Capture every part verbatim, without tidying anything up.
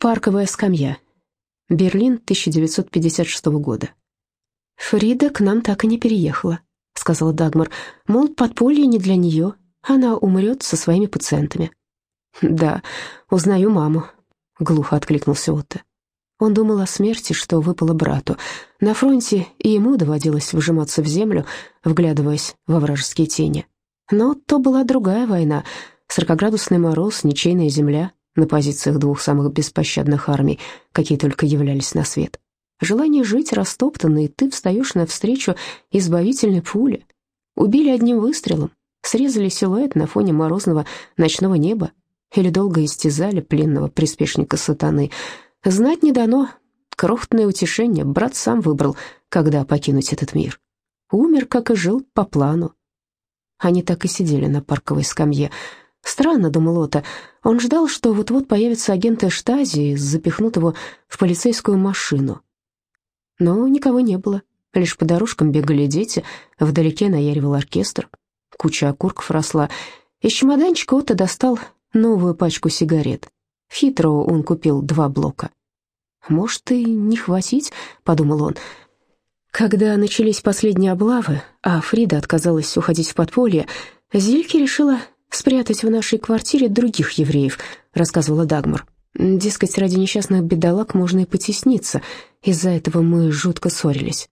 Парковая скамья. Берлин, тысяча девятьсот пятьдесят шестого года. «Фрида к нам так и не переехала», — сказала Дагмар. «Мол, подполье не для нее. Она умрет со своими пациентами». «Да, узнаю маму», — глухо откликнулся Отто. Он думал о смерти, что выпало брату. На фронте и ему доводилось вжиматься в землю, вглядываясь во вражеские тени. Но то была другая война. Сорокаградусный мороз, ничейная земля на позициях двух самых беспощадных армий, какие только являлись на свет. Желание жить растоптано, и ты встаешь навстречу избавительной пуле. Убили одним выстрелом, срезали силуэт на фоне морозного ночного неба или долго истязали пленного приспешника сатаны. Знать не дано. Крохотное утешение брат сам выбрал, когда покинуть этот мир. Умер, как и жил, по плану. Они так и сидели на парковой скамье. Странно, думал Отто, он ждал, что вот-вот появятся агенты Штази и запихнут его в полицейскую машину. Но никого не было, лишь по дорожкам бегали дети, вдалеке наяривал оркестр, куча окурков росла. Из чемоданчика Отто достал новую пачку сигарет. В Хитроу он купил два блока. «Может, и не хватить», — подумал он. Когда начались последние облавы, а Фрида отказалась уходить в подполье, Зильке решила спрятать в нашей квартире других евреев, рассказывала Дагмар. Дескать, ради несчастных бедолаг можно и потесниться. Из-за этого мы жутко ссорились.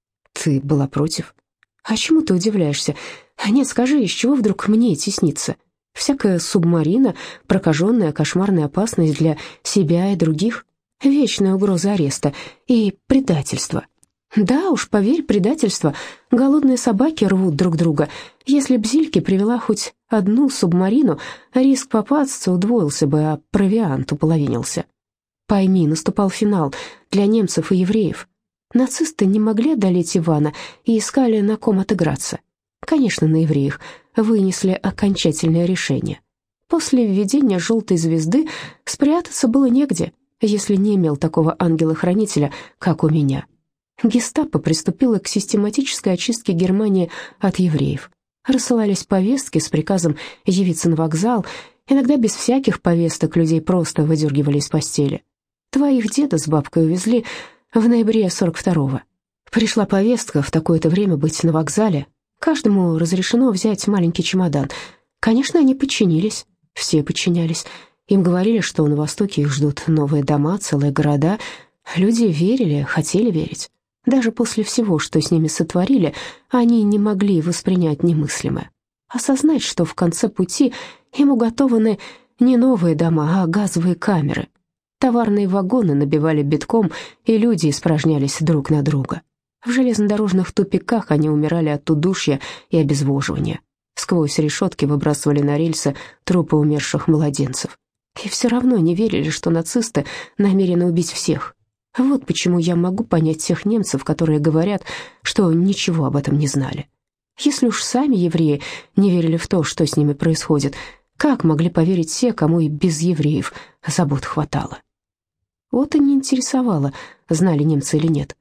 Ты была против? А чему ты удивляешься? Нет, скажи, из чего вдруг мне тесниться? Всякая субмарина, прокаженная, кошмарная опасность для себя и других, вечная угроза ареста и предательство. Да уж, поверь, предательство. Голодные собаки рвут друг друга. Если б Зильке привела хоть одну субмарину, риск попасться удвоился бы, а провиант уполовинился. Пойми, наступал финал для немцев и евреев. Нацисты не могли одолеть Ивана и искали, на ком отыграться. Конечно, на евреях вынесли окончательное решение. После введения «желтой звезды» спрятаться было негде, если не имел такого ангела-хранителя, как у меня. Гестапо приступило к систематической очистке Германии от евреев. Рассылались повестки с приказом явиться на вокзал. Иногда без всяких повесток людей просто выдергивали из постели. Твоих деда с бабкой увезли в ноябре сорок второго. Пришла повестка в такое-то время быть на вокзале. Каждому разрешено взять маленький чемодан. Конечно, они подчинились. Все подчинялись. Им говорили, что на Востоке их ждут новые дома, целые города. Люди верили, хотели верить. Даже после всего, что с ними сотворили, они не могли воспринять немыслимое. Осознать, что в конце пути им уготованы не новые дома, а газовые камеры. Товарные вагоны набивали битком, и люди испражнялись друг на друга. В железнодорожных тупиках они умирали от удушья и обезвоживания. Сквозь решетки выбрасывали на рельсы трупы умерших младенцев. И все равно не верили, что нацисты намерены убить всех. Вот почему я могу понять тех немцев, которые говорят, что ничего об этом не знали. Если уж сами евреи не верили в то, что с ними происходит, как могли поверить те, кому и без евреев забот хватало? Вот и не интересовало, знали немцы или нет.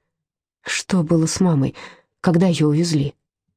Что было с мамой, когда ее увезли?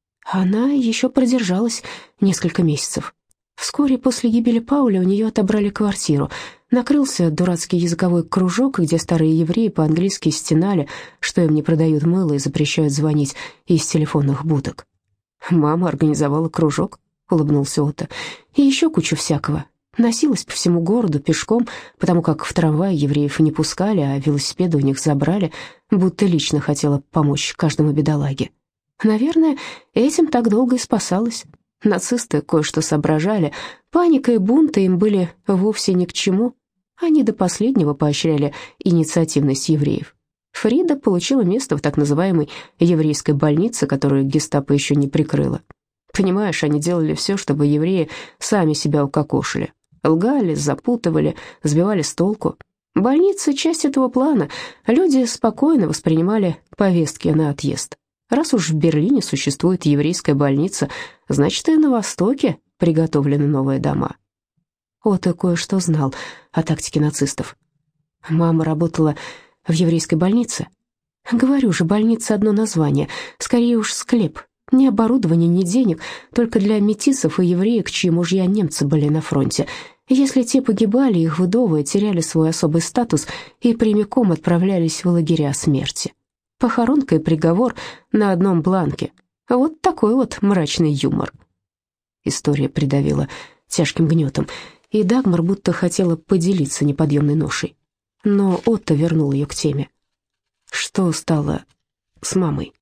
Она еще продержалась несколько месяцев. Вскоре после гибели Пауля у нее отобрали квартиру. Накрылся дурацкий языковой кружок, где старые евреи по-английски стенали, что им не продают мыло и запрещают звонить из телефонных будок. «Мама организовала кружок», — улыбнулся Отто. «И еще кучу всякого. Носилась по всему городу пешком, потому как в трамвае евреев не пускали, а велосипеды у них забрали, будто лично хотела помочь каждому бедолаге. Наверное, этим так долго и спасалась. Нацисты кое-что соображали, паника и бунты им были вовсе ни к чему. Они до последнего поощряли инициативность евреев. Фрида получила место в так называемой еврейской больнице, которую гестапо еще не прикрыло. Понимаешь, они делали все, чтобы евреи сами себя укокошили. Лгали, запутывали, сбивали с толку. Больница — часть этого плана. Люди спокойно воспринимали повестки на отъезд. Раз уж в Берлине существует еврейская больница, значит, и на Востоке приготовлены новые дома. Отто кое-что знал о тактике нацистов. Мама работала в еврейской больнице. Говорю же, больница — одно название, скорее уж склеп. Ни оборудования, ни денег, только для метисов и евреек, чьи мужья немцы были на фронте. Если те погибали, их вдовы теряли свой особый статус и прямиком отправлялись в лагеря смерти. Похоронка и приговор на одном бланке. Вот такой вот мрачный юмор. История придавила тяжким гнетом, и Дагмар будто хотела поделиться неподъемной ношей. Но Отто вернул ее к теме. Что стало с мамой?